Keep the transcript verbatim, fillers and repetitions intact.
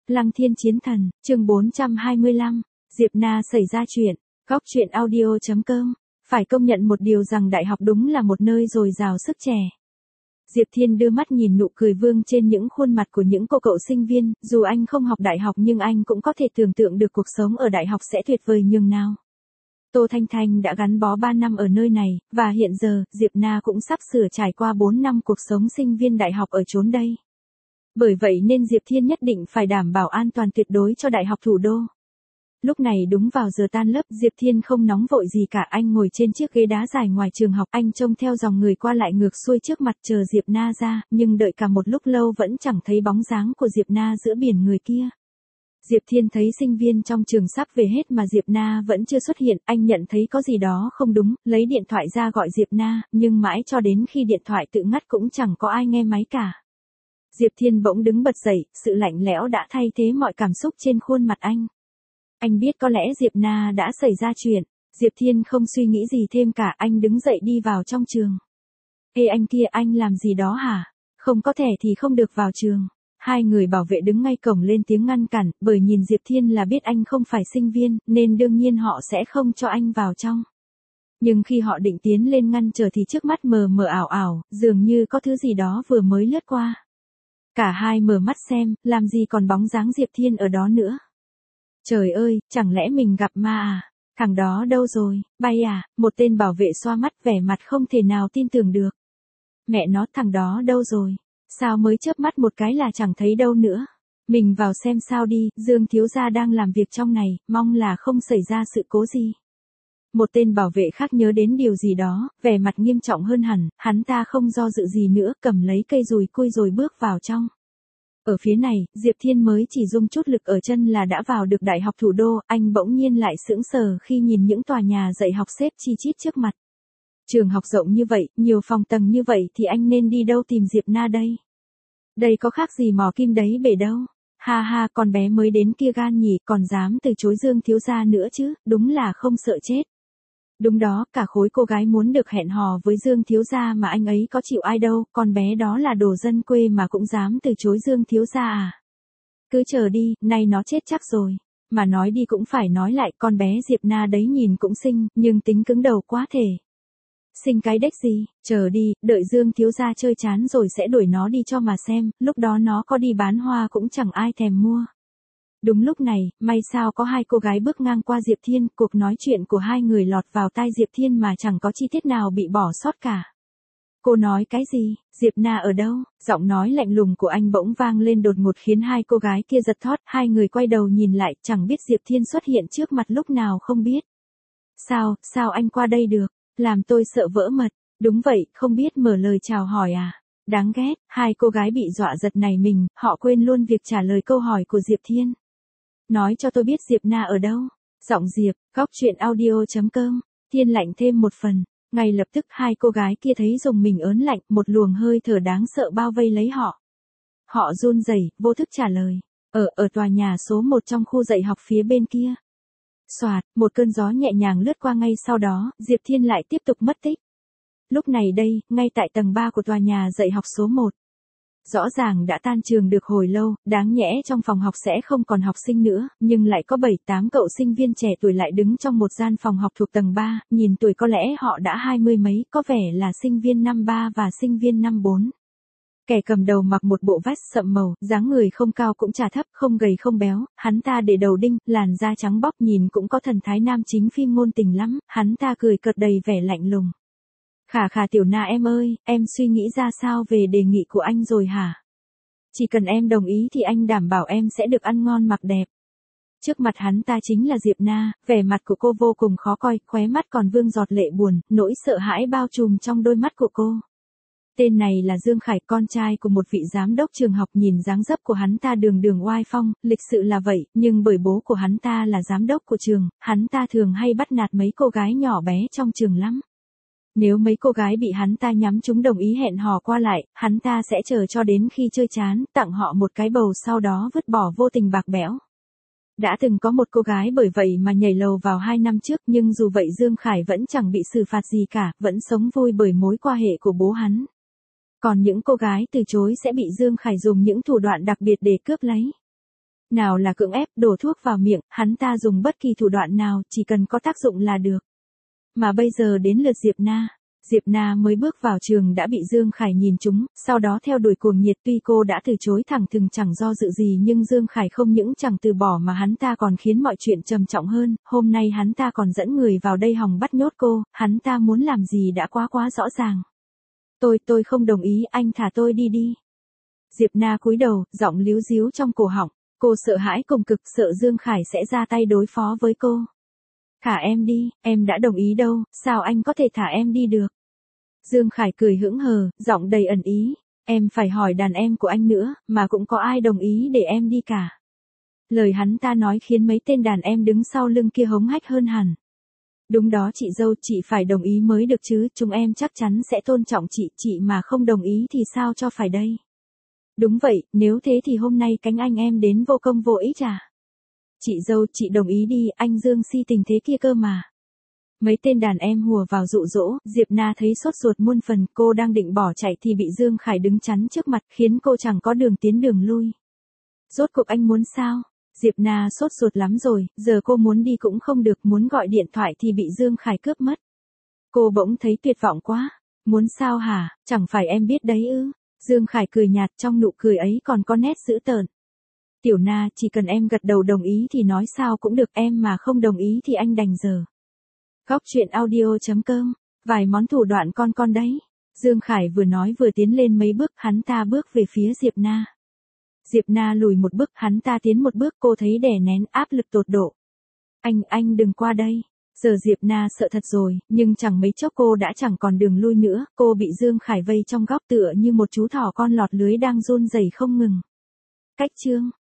Lăng Thiên Chiến Thần, chương bốn trăm hai mươi lăm, Diệp Na xảy ra chuyện, góc truyện audio chấm com. Phải công nhận một điều rằng đại học đúng là một nơi dồi dào sức trẻ. Diệp Thiên đưa mắt nhìn nụ cười vương trên những khuôn mặt của những cô cậu sinh viên, dù anh không học đại học nhưng anh cũng có thể tưởng tượng được cuộc sống ở đại học sẽ tuyệt vời nhường nào. Tô Thanh Thanh đã gắn bó ba năm ở nơi này, và hiện giờ, Diệp Na cũng sắp sửa trải qua bốn năm cuộc sống sinh viên đại học ở chốn đây. Bởi vậy nên Diệp Thiên nhất định phải đảm bảo an toàn tuyệt đối cho đại học thủ đô. Lúc này đúng vào giờ tan lớp, Diệp Thiên không nóng vội gì cả, anh ngồi trên chiếc ghế đá dài ngoài trường học, anh trông theo dòng người qua lại ngược xuôi trước mặt chờ Diệp Na ra, nhưng đợi cả một lúc lâu vẫn chẳng thấy bóng dáng của Diệp Na giữa biển người kia. Diệp Thiên thấy sinh viên trong trường sắp về hết mà Diệp Na vẫn chưa xuất hiện, anh nhận thấy có gì đó không đúng, lấy điện thoại ra gọi Diệp Na, nhưng mãi cho đến khi điện thoại tự ngắt cũng chẳng có ai nghe máy cả. Diệp Thiên bỗng đứng bật dậy, sự lạnh lẽo đã thay thế mọi cảm xúc trên khuôn mặt anh. Anh biết có lẽ Diệp Na đã xảy ra chuyện. Diệp Thiên không suy nghĩ gì thêm cả, anh đứng dậy đi vào trong trường. Ê anh kia, anh làm gì đó hả? Không có thẻ thì không được vào trường. Hai người bảo vệ đứng ngay cổng lên tiếng ngăn cản, bởi nhìn Diệp Thiên là biết anh không phải sinh viên, nên đương nhiên họ sẽ không cho anh vào trong. Nhưng khi họ định tiến lên ngăn trở thì trước mắt mờ mờ ảo ảo, dường như có thứ gì đó vừa mới lướt qua. Cả hai mở mắt xem, làm gì còn bóng dáng Diệp Thiên ở đó nữa. Trời ơi, chẳng lẽ mình gặp ma à? Thằng đó đâu rồi? Bay à? Một tên bảo vệ xoa mắt vẻ mặt không thể nào tin tưởng được. Mẹ nó, thằng đó đâu rồi? Sao mới chớp mắt một cái là chẳng thấy đâu nữa? Mình vào xem sao đi, Dương thiếu gia đang làm việc trong này, mong là không xảy ra sự cố gì. Một tên bảo vệ khác nhớ đến điều gì đó, vẻ mặt nghiêm trọng hơn hẳn, hắn ta không do dự gì nữa, cầm lấy cây dùi cui rồi bước vào trong. Ở phía này, Diệp Thiên mới chỉ dùng chút lực ở chân là đã vào được Đại học Thủ đô, anh bỗng nhiên lại sững sờ khi nhìn những tòa nhà dạy học xếp chi chít trước mặt. Trường học rộng như vậy, nhiều phòng tầng như vậy thì anh nên đi đâu tìm Diệp Na đây? Đây có khác gì mò kim đáy bể đâu. Ha ha, con bé mới đến kia gan nhỉ, còn dám từ chối Dương thiếu gia nữa chứ, đúng là không sợ chết. Đúng đó, cả khối cô gái muốn được hẹn hò với Dương thiếu gia mà anh ấy có chịu ai đâu, con bé đó là đồ dân quê mà cũng dám từ chối Dương thiếu gia à. Cứ chờ đi, nay nó chết chắc rồi. Mà nói đi cũng phải nói lại, con bé Diệp Na đấy nhìn cũng xinh, nhưng tính cứng đầu quá thể. Xinh cái đếch gì, chờ đi, đợi Dương thiếu gia chơi chán rồi sẽ đuổi nó đi cho mà xem, lúc đó nó có đi bán hoa cũng chẳng ai thèm mua. Đúng lúc này, may sao có hai cô gái bước ngang qua Diệp Thiên, cuộc nói chuyện của hai người lọt vào tai Diệp Thiên mà chẳng có chi tiết nào bị bỏ sót cả. Cô nói cái gì? Diệp Na ở đâu? Giọng nói lạnh lùng của anh bỗng vang lên đột ngột khiến hai cô gái kia giật thót, hai người quay đầu nhìn lại, chẳng biết Diệp Thiên xuất hiện trước mặt lúc nào không biết. Sao, sao anh qua đây được? Làm tôi sợ vỡ mật. Đúng vậy, không biết mở lời chào hỏi à? Đáng ghét, hai cô gái bị dọa giật này mình, họ quên luôn việc trả lời câu hỏi của Diệp Thiên. Nói cho tôi biết Diệp Na ở đâu? Giọng Diệp, góc truyện audio chấm com. Thiên lạnh thêm một phần. Ngay lập tức hai cô gái kia thấy rùng mình ớn lạnh, một luồng hơi thở đáng sợ bao vây lấy họ. Họ run rẩy, vô thức trả lời. Ở, ở tòa nhà số một trong khu dạy học phía bên kia. Xoạt, một cơn gió nhẹ nhàng lướt qua ngay sau đó, Diệp Thiên lại tiếp tục mất tích. Lúc này đây, ngay tại tầng ba của tòa nhà dạy học số một. Rõ ràng đã tan trường được hồi lâu, đáng nhẽ trong phòng học sẽ không còn học sinh nữa, nhưng lại có bảy tám cậu sinh viên trẻ tuổi lại đứng trong một gian phòng học thuộc tầng ba, nhìn tuổi có lẽ họ đã hai mươi mấy, có vẻ là sinh viên năm ba và sinh viên năm bốn. Kẻ cầm đầu mặc một bộ vest sậm màu, dáng người không cao cũng chả thấp, không gầy không béo, hắn ta để đầu đinh, làn da trắng bóc nhìn cũng có thần thái nam chính phim ngôn tình lắm, hắn ta cười cợt đầy vẻ lạnh lùng. Khà khà tiểu Na em ơi, em suy nghĩ ra sao về đề nghị của anh rồi hả? Chỉ cần em đồng ý thì anh đảm bảo em sẽ được ăn ngon mặc đẹp. Trước mặt hắn ta chính là Diệp Na, vẻ mặt của cô vô cùng khó coi, khóe mắt còn vương giọt lệ buồn, nỗi sợ hãi bao trùm trong đôi mắt của cô. Tên này là Dương Khải, con trai của một vị giám đốc trường học, nhìn dáng dấp của hắn ta đường đường oai phong, lịch sự là vậy, nhưng bởi bố của hắn ta là giám đốc của trường, hắn ta thường hay bắt nạt mấy cô gái nhỏ bé trong trường lắm. Nếu mấy cô gái bị hắn ta nhắm trúng đồng ý hẹn hò qua lại, hắn ta sẽ chờ cho đến khi chơi chán, tặng họ một cái bầu sau đó vứt bỏ vô tình bạc bẽo. Đã từng có một cô gái bởi vậy mà nhảy lầu vào hai năm trước, nhưng dù vậy Dương Khải vẫn chẳng bị xử phạt gì cả, vẫn sống vui bởi mối quan hệ của bố hắn. Còn những cô gái từ chối sẽ bị Dương Khải dùng những thủ đoạn đặc biệt để cướp lấy. Nào là cưỡng ép, đổ thuốc vào miệng, hắn ta dùng bất kỳ thủ đoạn nào, chỉ cần có tác dụng là được. Mà bây giờ đến lượt Diệp Na. Diệp Na mới bước vào trường đã bị Dương Khải nhìn trúng, sau đó theo đuổi cuồng nhiệt, tuy cô đã từ chối thẳng thừng chẳng do dự gì nhưng Dương Khải không những chẳng từ bỏ mà hắn ta còn khiến mọi chuyện trầm trọng hơn, hôm nay hắn ta còn dẫn người vào đây hòng bắt nhốt cô, hắn ta muốn làm gì đã quá quá rõ ràng. Tôi, tôi không đồng ý, anh thả tôi đi đi. Diệp Na cúi đầu, giọng líu díu trong cổ họng, cô sợ hãi cùng cực, sợ Dương Khải sẽ ra tay đối phó với cô. Thả em đi, em đã đồng ý đâu, sao anh có thể thả em đi được? Dương Khải cười hững hờ, giọng đầy ẩn ý, em phải hỏi đàn em của anh nữa, mà cũng có ai đồng ý để em đi cả. Lời hắn ta nói khiến mấy tên đàn em đứng sau lưng kia hống hách hơn hẳn. Đúng đó chị dâu, chị phải đồng ý mới được chứ, chúng em chắc chắn sẽ tôn trọng chị, chị mà không đồng ý thì sao cho phải đây. Đúng vậy, nếu thế thì hôm nay cánh anh em đến vô công vô ích à. Chị dâu, chị đồng ý đi, anh Dương si tình thế kia cơ mà. Mấy tên đàn em hùa vào dụ dỗ, Diệp Na thấy sốt ruột muôn phần, cô đang định bỏ chạy thì bị Dương Khải đứng chắn trước mặt, khiến cô chẳng có đường tiến đường lui. Rốt cuộc anh muốn sao? Diệp Na sốt ruột lắm rồi, giờ cô muốn đi cũng không được, muốn gọi điện thoại thì bị Dương Khải cướp mất. Cô bỗng thấy tuyệt vọng quá. Muốn sao hả, chẳng phải em biết đấy ư? Dương Khải cười nhạt, trong nụ cười ấy còn có nét dữ tợn. Tiểu Na, chỉ cần em gật đầu đồng ý thì nói sao cũng được, em mà không đồng ý thì anh đành giờ. Góc truyện audio chấm com, vài món thủ đoạn con con đấy. Dương Khải vừa nói vừa tiến lên mấy bước, hắn ta bước về phía Diệp Na. Diệp Na lùi một bước, hắn ta tiến một bước, cô thấy đè nén áp lực tột độ. Anh, anh đừng qua đây. Giờ Diệp Na sợ thật rồi, nhưng chẳng mấy chốc cô đã chẳng còn đường lui nữa, cô bị Dương Khải vây trong góc tựa như một chú thỏ con lọt lưới đang run rẩy không ngừng. Cách chương